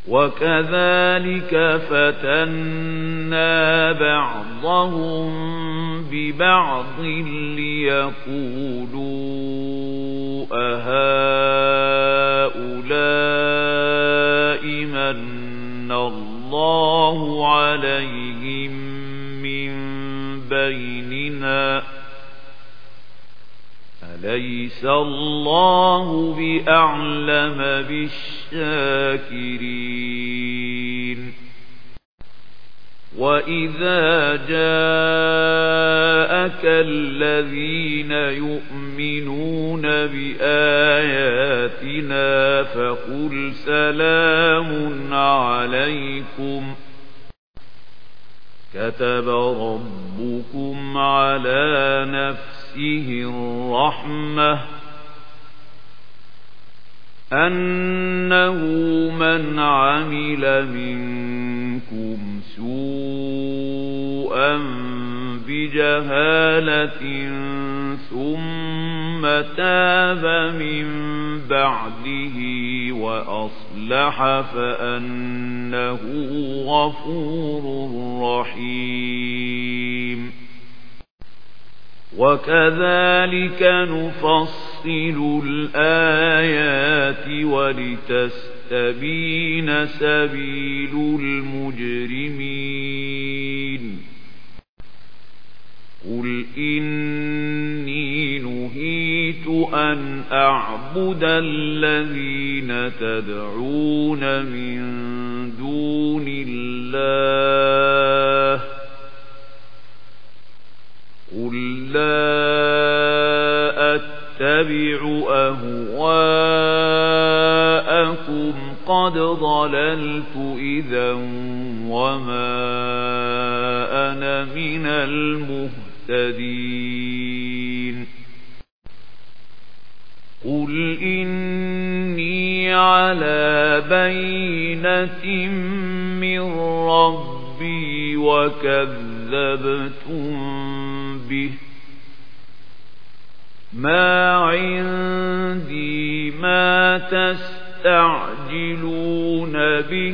وكذلك فتنا بعضهم ببعض ليقولوا أهؤلاء من الله عليهم من بيننا أليس الله بأعلم بالشاكرين وإذا جاءك الذين يؤمنون بآياتنا فقل سلام عليكم كتب ربكم على نفسه الرحمة أنه من عمل منكم سوءا بجهالة ثم تاب من بعده وأصلح فأنه غفور رحيم وكذلك نفصل الآيات ولتستبين سبيل المجرمين قل إني نهيت أن أعبد الذين تدعون من دون الله قل لا أتبع أهواءكم قد ضللت إذا وما أنا من المهتدين قل إني على بينة من ربي وكذبتم به ما عندي ما تستعجلون به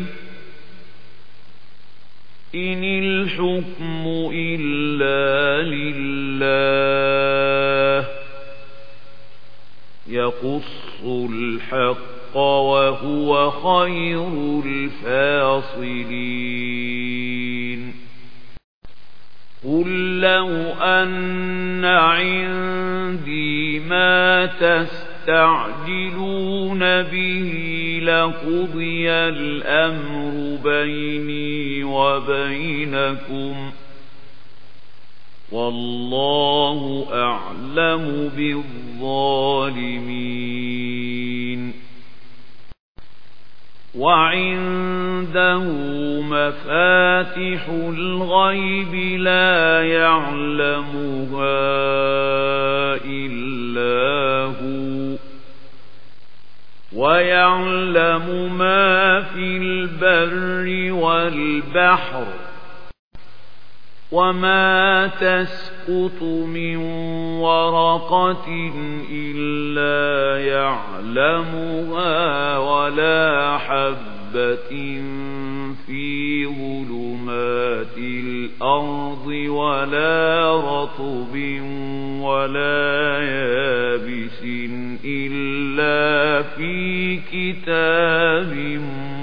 إن الحكم إلا لله يقص الحق وهو خير الفاصلين قل لو أن عندي ما تستعجلون به لقضي الأمر بيني وبينكم والله أعلم بالظالمين وعنده مفاتح الغيب لا يعلمها إلا هو ويعلم ما في البر والبحر وما تسقط من ورقة إلا يعلمها ولا حبة في ظلمات الأرض ولا رطب ولا يابس إلا في كتاب